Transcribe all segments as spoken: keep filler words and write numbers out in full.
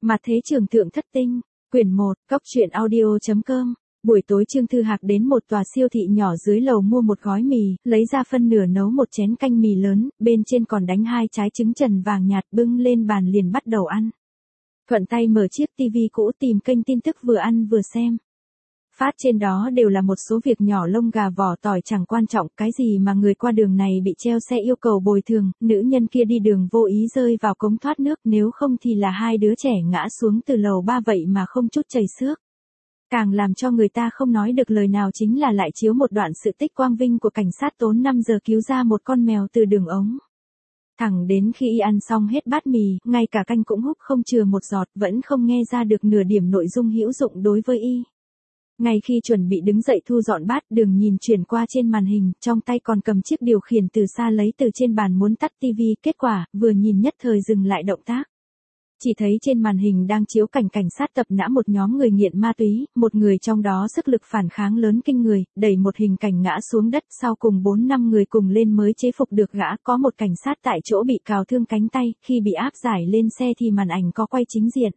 Mặt thế trường thượng thất tinh, quyển một, cóc truyện audio.com. Buổi tối Trương Thư Hạc đến một tòa siêu thị nhỏ dưới lầu mua một gói mì, lấy ra phân nửa nấu một chén canh mì lớn, bên trên còn đánh hai trái trứng trần vàng nhạt, bưng lên bàn liền bắt đầu ăn. Thuận tay mở chiếc tivi cũ tìm kênh tin tức vừa ăn vừa xem. Phát trên đó đều là một số việc nhỏ lông gà vỏ tỏi chẳng quan trọng, cái gì mà người qua đường này bị treo xe yêu cầu bồi thường, nữ nhân kia đi đường vô ý rơi vào cống thoát nước, nếu không thì là hai đứa trẻ ngã xuống từ lầu ba vậy mà không chút chảy xước. Càng làm cho người ta không nói được lời nào chính là lại chiếu một đoạn sự tích quang vinh của cảnh sát tốn năm giờ cứu ra một con mèo từ đường ống. Thẳng đến khi y ăn xong hết bát mì, ngay cả canh cũng húp không chừa một giọt, vẫn không nghe ra được nửa điểm nội dung hữu dụng đối với y. Ngay khi chuẩn bị đứng dậy thu dọn bát, Đường nhìn chuyển qua trên màn hình, trong tay còn cầm chiếc điều khiển từ xa lấy từ trên bàn muốn tắt tivi, kết quả, vừa nhìn nhất thời dừng lại động tác. Chỉ thấy trên màn hình đang chiếu cảnh cảnh sát tập nã một nhóm người nghiện ma túy, một người trong đó sức lực phản kháng lớn kinh người, đẩy một hình cảnh ngã xuống đất, sau cùng bốn năm người cùng lên mới chế phục được gã, có một cảnh sát tại chỗ bị cào thương cánh tay, khi bị áp giải lên xe thì màn ảnh có quay chính diện.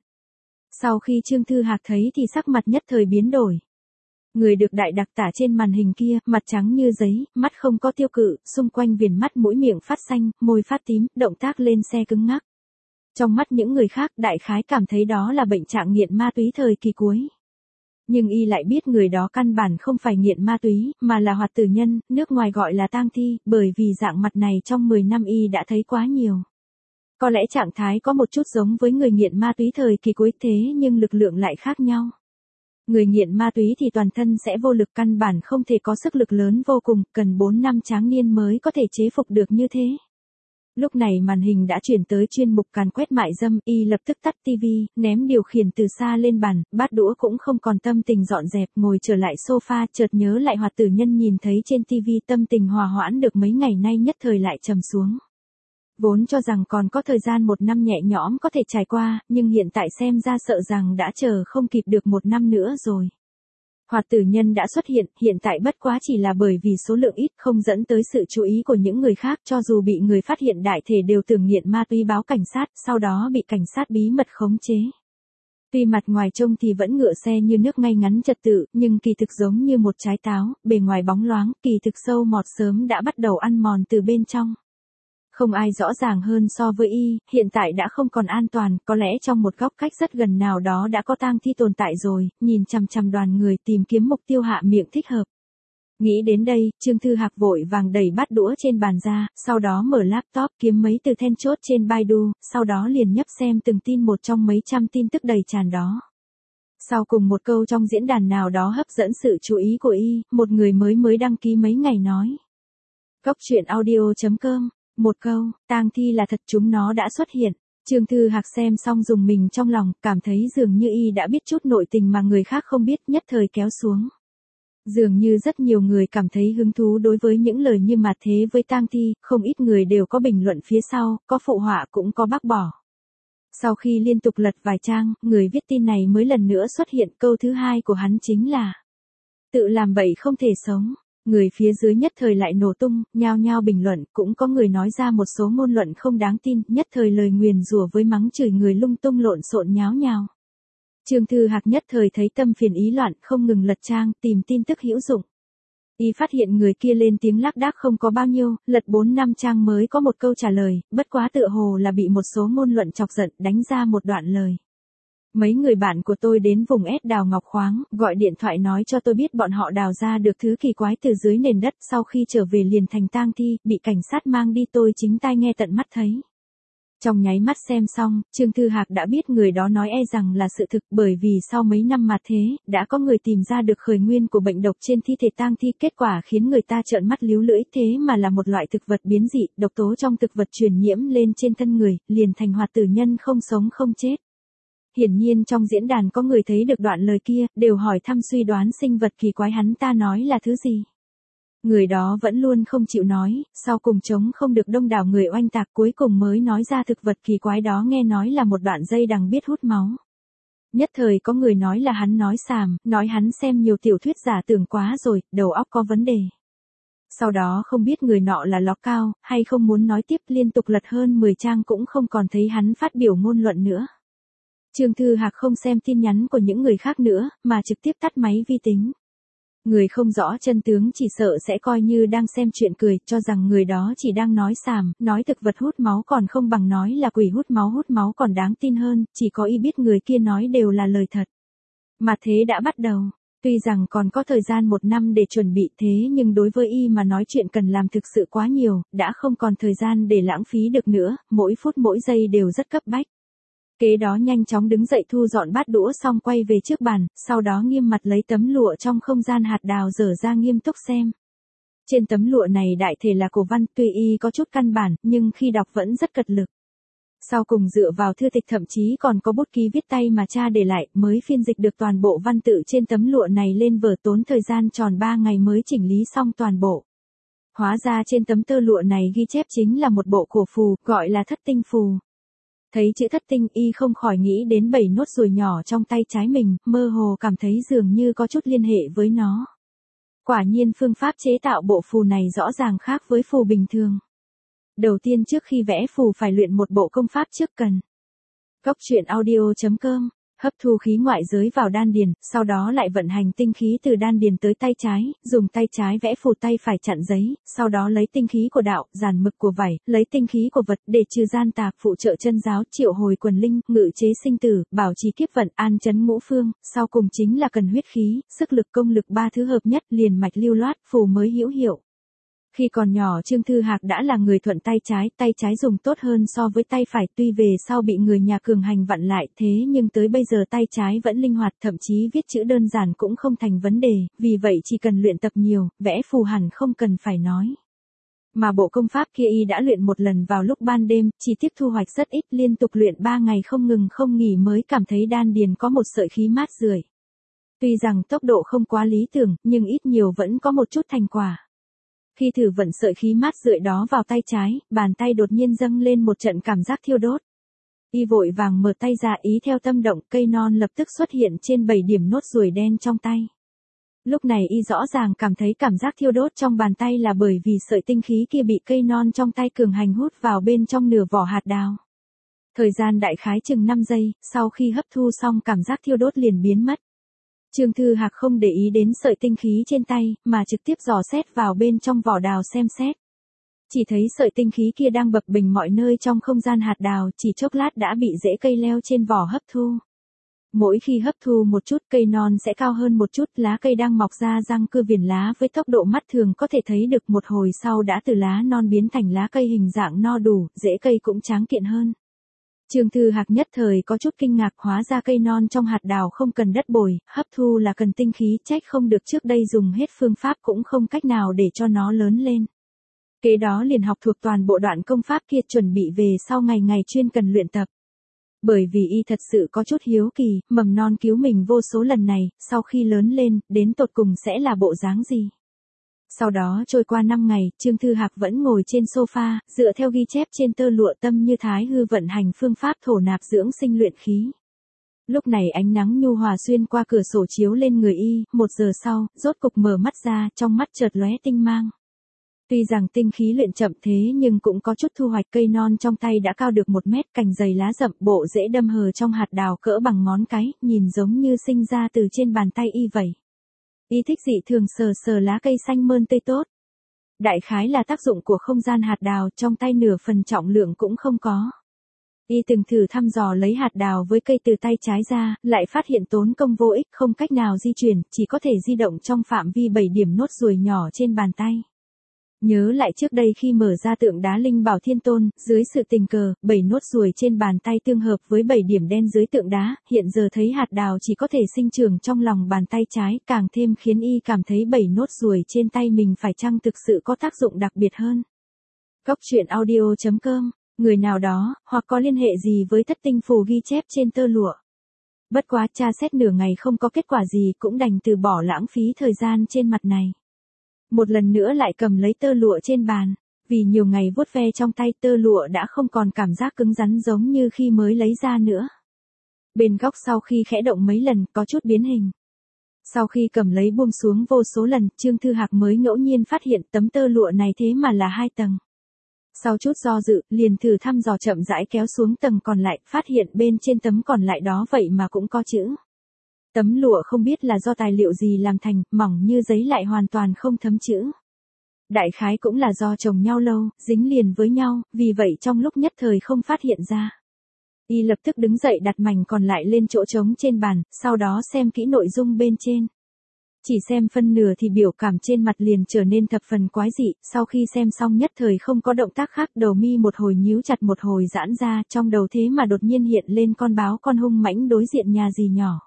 Sau khi Trương Thư Hạc thấy thì sắc mặt nhất thời biến đổi. Người được đại đặc tả trên màn hình kia, mặt trắng như giấy, mắt không có tiêu cự, xung quanh viền mắt mũi miệng phát xanh, môi phát tím, động tác lên xe cứng ngắc. Trong mắt những người khác, đại khái cảm thấy đó là bệnh trạng nghiện ma túy thời kỳ cuối. Nhưng y lại biết người đó căn bản không phải nghiện ma túy, mà là hoạt tử nhân, nước ngoài gọi là tang thi, bởi vì dạng mặt này trong mười năm y đã thấy quá nhiều. Có lẽ trạng thái có một chút giống với người nghiện ma túy thời kỳ cuối thế nhưng lực lượng lại khác nhau. Người nghiện ma túy thì toàn thân sẽ vô lực, căn bản không thể có sức lực lớn vô cùng, cần bốn năm tráng niên mới có thể chế phục được như thế. Lúc này màn hình đã chuyển tới chuyên mục càn quét mại dâm, y lập tức tắt tivi, ném điều khiển từ xa lên bàn, bát đũa cũng không còn tâm tình dọn dẹp, ngồi trở lại sofa, chợt nhớ lại hoạt tử nhân nhìn thấy trên tivi, tâm tình hòa hoãn được mấy ngày nay nhất thời lại trầm xuống. Vốn cho rằng còn có thời gian một năm nhẹ nhõm có thể trải qua, nhưng hiện tại xem ra sợ rằng đã chờ không kịp được một năm nữa rồi. Hoạt tử nhân đã xuất hiện, hiện tại bất quá chỉ là bởi vì số lượng ít không dẫn tới sự chú ý của những người khác, cho dù bị người phát hiện đại thể đều tưởng nghiện ma túy báo cảnh sát, sau đó bị cảnh sát bí mật khống chế. Tuy mặt ngoài trông thì vẫn ngựa xe như nước ngay ngắn trật tự, nhưng kỳ thực giống như một trái táo, bề ngoài bóng loáng, kỳ thực sâu mọt sớm đã bắt đầu ăn mòn từ bên trong. Không ai rõ ràng hơn so với y, hiện tại đã không còn an toàn, có lẽ trong một góc cách rất gần nào đó đã có tang thi tồn tại rồi, nhìn chằm chằm đoàn người tìm kiếm mục tiêu hạ miệng thích hợp. Nghĩ đến đây, Trương Thư Hạc vội vàng đẩy bát đũa trên bàn ra, sau đó mở laptop kiếm mấy từ then chốt trên Baidu, sau đó liền nhấp xem từng tin một trong mấy trăm tin tức đầy tràn đó. Sau cùng một câu trong diễn đàn nào đó hấp dẫn sự chú ý của y, một người mới mới đăng ký mấy ngày nói. Cóc truyện audio.com. Một câu, tang thi là thật, chúng nó đã xuất hiện. Trương Thư Hạc xem xong dùng mình trong lòng, cảm thấy dường như y đã biết chút nội tình mà người khác không biết, nhất thời kéo xuống. Dường như rất nhiều người cảm thấy hứng thú đối với những lời như mà thế với tang thi, không ít người đều có bình luận phía sau, có phụ họa cũng có bác bỏ. Sau khi liên tục lật vài trang, người viết tin này mới lần nữa xuất hiện, câu thứ hai của hắn chính là tự làm bậy không thể sống. Người phía dưới nhất thời lại nổ tung, nhao nhao bình luận, cũng có người nói ra một số ngôn luận không đáng tin, nhất thời lời nguyền rủa với mắng chửi người lung tung lộn xộn nháo nhào. Trương Thư Hạc nhất thời thấy tâm phiền ý loạn, không ngừng lật trang, tìm tin tức hữu dụng. Y phát hiện người kia lên tiếng lác đác không có bao nhiêu, lật bốn năm trang mới có một câu trả lời, bất quá tựa hồ là bị một số ngôn luận chọc giận, đánh ra một đoạn lời. Mấy người bạn của tôi đến vùng ét đào ngọc khoáng, gọi điện thoại nói cho tôi biết bọn họ đào ra được thứ kỳ quái từ dưới nền đất, sau khi trở về liền thành tang thi, bị cảnh sát mang đi, tôi chính tai nghe tận mắt thấy. Trong nháy mắt xem xong, Trương Thư Hạc đã biết người đó nói e rằng là sự thực, bởi vì sau mấy năm mà thế, đã có người tìm ra được khởi nguyên của bệnh độc trên thi thể tang thi, kết quả khiến người ta trợn mắt líu lưỡi, thế mà là một loại thực vật biến dị, độc tố trong thực vật truyền nhiễm lên trên thân người, liền thành hoạt tử nhân không sống không chết. Hiển nhiên trong diễn đàn có người thấy được đoạn lời kia, đều hỏi thăm suy đoán sinh vật kỳ quái hắn ta nói là thứ gì. Người đó vẫn luôn không chịu nói, sau cùng chống không được đông đảo người oanh tạc, cuối cùng mới nói ra thực vật kỳ quái đó nghe nói là một đoạn dây đằng biết hút máu. Nhất thời có người nói là hắn nói xàm, nói hắn xem nhiều tiểu thuyết giả tưởng quá rồi, đầu óc có vấn đề. Sau đó không biết người nọ là ló cao, hay không muốn nói tiếp, liên tục lật hơn mười trang cũng không còn thấy hắn phát biểu ngôn luận nữa. Trương Thư Hạc không xem tin nhắn của những người khác nữa, mà trực tiếp tắt máy vi tính. Người không rõ chân tướng chỉ sợ sẽ coi như đang xem chuyện cười, cho rằng người đó chỉ đang nói xàm, nói thực vật hút máu còn không bằng nói là quỷ hút máu hút máu còn đáng tin hơn, chỉ có y biết người kia nói đều là lời thật. Mà thế đã bắt đầu. Tuy rằng còn có thời gian một năm để chuẩn bị thế nhưng đối với y mà nói chuyện cần làm thực sự quá nhiều, đã không còn thời gian để lãng phí được nữa, mỗi phút mỗi giây đều rất cấp bách. Kế đó nhanh chóng đứng dậy thu dọn bát đũa xong quay về trước bàn, sau đó nghiêm mặt lấy tấm lụa trong không gian hạt đào dở ra nghiêm túc xem. Trên tấm lụa này đại thể là cổ văn, tuy y có chút căn bản, nhưng khi đọc vẫn rất cật lực. Sau cùng dựa vào thư tịch thậm chí còn có bút ký viết tay mà cha để lại, mới phiên dịch được toàn bộ văn tự trên tấm lụa này lên vở, tốn thời gian tròn ba ngày mới chỉnh lý xong toàn bộ. Hóa ra trên tấm tơ lụa này ghi chép chính là một bộ cổ phù, gọi là thất tinh phù. Thấy chữ thất tinh y không khỏi nghĩ đến bảy nốt ruồi nhỏ trong tay trái mình, mơ hồ cảm thấy dường như có chút liên hệ với nó. Quả nhiên phương pháp chế tạo bộ phù này rõ ràng khác với phù bình thường. Đầu tiên trước khi vẽ phù phải luyện một bộ công pháp trước cần. Cốc truyện audio chấm com hấp thu khí ngoại giới vào đan điền, sau đó lại vận hành tinh khí từ đan điền tới tay trái, dùng tay trái vẽ phù, tay phải chặn giấy, sau đó lấy tinh khí của đạo, giàn mực của vảy, lấy tinh khí của vật để trừ gian tạp, phụ trợ chân giáo, triệu hồi quần linh, ngự chế sinh tử, bảo trì kiếp vận, an chấn ngũ phương, sau cùng chính là cần huyết khí, sức lực công lực ba thứ hợp nhất, liền mạch lưu loát, phù mới hữu hiệu. Khi còn nhỏ Trương Thư Hạc đã là người thuận tay trái, tay trái dùng tốt hơn so với tay phải, tuy về sau bị người nhà cường hành vặn lại, thế nhưng tới bây giờ tay trái vẫn linh hoạt, thậm chí viết chữ đơn giản cũng không thành vấn đề, vì vậy chỉ cần luyện tập nhiều, vẽ phù hẳn không cần phải nói. Mà bộ công pháp kia y đã luyện một lần vào lúc ban đêm, chỉ tiếp thu hoạch rất ít, liên tục luyện ba ngày không ngừng không nghỉ mới cảm thấy đan điền có một sợi khí mát rượi. Tuy rằng tốc độ không quá lý tưởng, nhưng ít nhiều vẫn có một chút thành quả. Khi thử vận sợi khí mát rượi đó vào tay trái, bàn tay đột nhiên dâng lên một trận cảm giác thiêu đốt. Y vội vàng mở tay ra, ý theo tâm động, cây non lập tức xuất hiện trên bảy điểm nốt ruồi đen trong tay. Lúc này y rõ ràng cảm thấy cảm giác thiêu đốt trong bàn tay là bởi vì sợi tinh khí kia bị cây non trong tay cường hành hút vào bên trong nửa vỏ hạt đào. Thời gian đại khái chừng năm giây, sau khi hấp thu xong cảm giác thiêu đốt liền biến mất. Trương Thư Hạc không để ý đến sợi tinh khí trên tay, mà trực tiếp dò xét vào bên trong vỏ đào xem xét. Chỉ thấy sợi tinh khí kia đang bập bềnh mọi nơi trong không gian hạt đào, chỉ chốc lát đã bị rễ cây leo trên vỏ hấp thu. Mỗi khi hấp thu một chút, cây non sẽ cao hơn một chút, lá cây đang mọc ra răng cưa viền lá với tốc độ mắt thường có thể thấy được, một hồi sau đã từ lá non biến thành lá cây hình dạng no đủ, rễ cây cũng tráng kiện hơn. Trương Thư Hạc nhất thời có chút kinh ngạc, hóa ra cây non trong hạt đào không cần đất bồi, hấp thu là cần tinh khí, trách không được trước đây dùng hết phương pháp cũng không cách nào để cho nó lớn lên. Kế đó liền học thuộc toàn bộ đoạn công pháp kia, chuẩn bị về sau ngày ngày chuyên cần luyện tập. Bởi vì y thật sự có chút hiếu kỳ, mầm non cứu mình vô số lần này, sau khi lớn lên, đến tột cùng sẽ là bộ dáng gì. Sau đó trôi qua năm ngày, Trương Thư Hạc vẫn ngồi trên sofa, dựa theo ghi chép trên tơ lụa, tâm như thái hư vận hành phương pháp thổ nạp dưỡng sinh luyện khí. Lúc này ánh nắng nhu hòa xuyên qua cửa sổ chiếu lên người y, một giờ sau, rốt cục mở mắt ra, trong mắt chợt lóe tinh mang. Tuy rằng tinh khí luyện chậm thế nhưng cũng có chút thu hoạch, cây non trong tay đã cao được một mét, cành dày lá rậm, bộ rễ đâm hờ trong hạt đào cỡ bằng ngón cái, nhìn giống như sinh ra từ trên bàn tay y vậy. Y thích dị thường sờ sờ lá cây xanh mơn tươi tốt. Đại khái là tác dụng của không gian hạt đào, trong tay nửa phần trọng lượng cũng không có. Y từng thử thăm dò lấy hạt đào với cây từ tay trái ra, lại phát hiện tốn công vô ích, không cách nào di chuyển, chỉ có thể di động trong phạm vi bảy điểm nốt ruồi nhỏ trên bàn tay. Nhớ lại trước đây khi mở ra tượng đá Linh Bảo Thiên Tôn, dưới sự tình cờ, bảy nốt ruồi trên bàn tay tương hợp với bảy điểm đen dưới tượng đá, hiện giờ thấy hạt đào chỉ có thể sinh trưởng trong lòng bàn tay trái, càng thêm khiến y cảm thấy bảy nốt ruồi trên tay mình phải chăng thực sự có tác dụng đặc biệt hơn. Cốc truyện audio chấm com, người nào đó, hoặc có liên hệ gì với thất tinh phù ghi chép trên tơ lụa. Bất quá tra xét nửa ngày không có kết quả gì, cũng đành từ bỏ lãng phí thời gian trên mặt này. Một lần nữa lại cầm lấy tơ lụa trên bàn, vì nhiều ngày vuốt ve trong tay, tơ lụa đã không còn cảm giác cứng rắn giống như khi mới lấy ra nữa. Bên góc sau khi khẽ động mấy lần, có chút biến hình. Sau khi cầm lấy buông xuống vô số lần, Trương Thư Hạc mới ngẫu nhiên phát hiện tấm tơ lụa này thế mà là hai tầng. Sau chút do dự, liền thử thăm dò chậm rãi kéo xuống tầng còn lại, phát hiện bên trên tấm còn lại đó vậy mà cũng có chữ. Tấm lụa không biết là do tài liệu gì làm thành, mỏng như giấy lại hoàn toàn không thấm chữ. Đại khái cũng là do chồng nhau lâu, dính liền với nhau, vì vậy trong lúc nhất thời không phát hiện ra. Y lập tức đứng dậy đặt mảnh còn lại lên chỗ trống trên bàn, sau đó xem kỹ nội dung bên trên. Chỉ xem phân nửa thì biểu cảm trên mặt liền trở nên thập phần quái dị, sau khi xem xong nhất thời không có động tác khác, đầu mi một hồi nhíu chặt một hồi giãn ra, trong đầu thế mà đột nhiên hiện lên con báo con hung mãnh đối diện nhà dì nhỏ.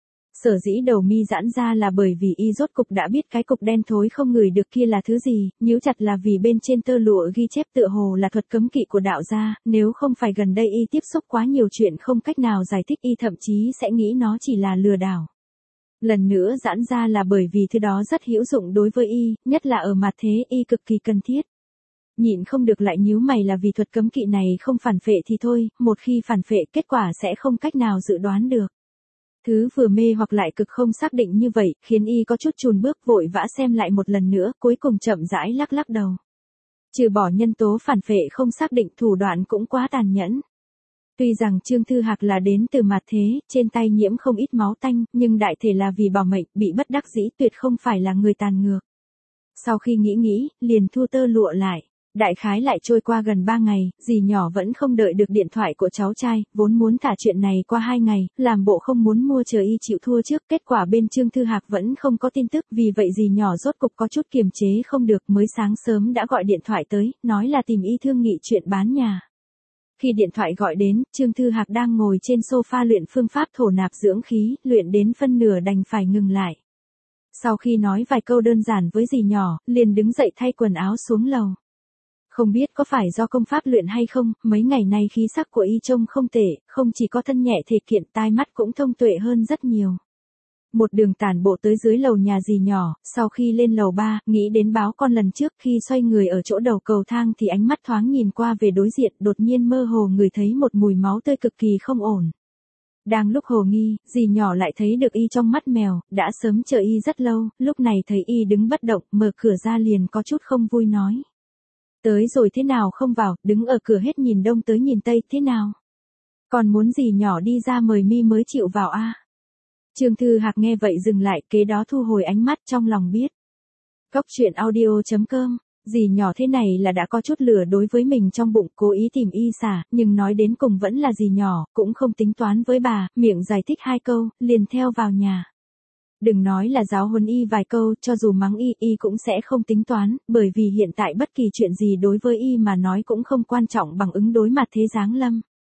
Sở dĩ đầu mi giãn ra là bởi vì y rốt cục đã biết cái cục đen thối không ngửi được kia là thứ gì, nhíu chặt là vì bên trên tơ lụa ghi chép tựa hồ là thuật cấm kỵ của đạo gia, nếu không phải gần đây y tiếp xúc quá nhiều chuyện không cách nào giải thích, y thậm chí sẽ nghĩ nó chỉ là lừa đảo. Lần nữa giãn ra là bởi vì thứ đó rất hữu dụng đối với y, nhất là ở mặt thế y cực kỳ cần thiết. Nhịn không được lại nhíu mày là vì thuật cấm kỵ này không phản phệ thì thôi, một khi phản phệ kết quả sẽ không cách nào dự đoán được. Thứ vừa mê hoặc lại cực không xác định như vậy, khiến y có chút chùn bước vội vã xem lại một lần nữa, cuối cùng chậm rãi lắc lắc đầu. Trừ bỏ nhân tố phản phệ không xác định, thủ đoạn cũng quá tàn nhẫn. Tuy rằng Trương Thư Hạc là đến từ mặt thế, trên tay nhiễm không ít máu tanh, nhưng đại thể là vì bảo mệnh, bị bất đắc dĩ, tuyệt không phải là người tàn ngược. Sau khi nghĩ nghĩ, liền thu tơ lụa lại. Đại khái lại trôi qua gần ba ngày, dì nhỏ vẫn không đợi được điện thoại của cháu trai, vốn muốn thả chuyện này qua hai ngày, làm bộ không muốn mua chờ y chịu thua trước, kết quả bên Trương Thư Hạc vẫn không có tin tức, vì vậy dì nhỏ rốt cục có chút kiềm chế không được, mới sáng sớm đã gọi điện thoại tới, nói là tìm y thương nghị chuyện bán nhà. Khi điện thoại gọi đến, Trương Thư Hạc đang ngồi trên sofa luyện phương pháp thổ nạp dưỡng khí, luyện đến phân nửa đành phải ngừng lại. Sau khi nói vài câu đơn giản với dì nhỏ, liền đứng dậy thay quần áo xuống lầu. Không biết có phải do công pháp luyện hay không, mấy ngày nay khí sắc của y trông không tệ, không chỉ có thân nhẹ thể kiện, tai mắt cũng thông tuệ hơn rất nhiều. Một đường tản bộ tới dưới lầu nhà dì nhỏ, sau khi lên lầu ba, nghĩ đến báo con lần trước, khi xoay người ở chỗ đầu cầu thang thì ánh mắt thoáng nhìn qua về đối diện, đột nhiên mơ hồ ngửi thấy một mùi máu tươi cực kỳ không ổn. Đang lúc hồ nghi, dì nhỏ lại thấy được y trong mắt mèo, đã sớm chờ y rất lâu, lúc này thấy y đứng bất động, mở cửa ra liền có chút không vui nói. Tới rồi thế nào không vào, đứng ở cửa hết nhìn đông tới nhìn tây, thế nào? Còn muốn dì nhỏ đi ra mời mi mới chịu vào a? À? Trương Thư Hạc nghe vậy dừng lại, kế đó thu hồi ánh mắt, trong lòng biết. Cốc truyện audio chấm com, dì nhỏ thế này là đã có chút lửa đối với mình trong bụng, cố ý tìm y xả, nhưng nói đến cùng vẫn là dì nhỏ, cũng không tính toán với bà, miệng giải thích hai câu, liền theo vào nhà. Đừng nói là giáo huấn y vài câu, cho dù mắng y, y cũng sẽ không tính toán, bởi vì hiện tại bất kỳ chuyện gì đối với y mà nói cũng không quan trọng bằng ứng đối mặt thế giáng lâm.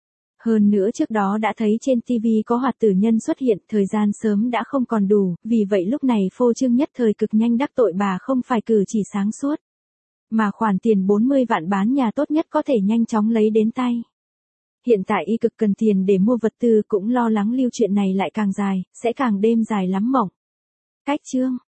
Hơn nữa trước đó đã thấy trên ti vi có hoạt tử nhân xuất hiện, thời gian sớm đã không còn đủ, vì vậy lúc này phô trương nhất thời cực nhanh đắc tội bà không phải cử chỉ sáng suốt. Mà khoản tiền bốn mươi vạn bán nhà tốt nhất có thể nhanh chóng lấy đến tay. Hiện tại y cực cần tiền để mua vật tư, cũng lo lắng lưu chuyện này lại càng dài, sẽ càng đêm dài lắm mộng. Cách chương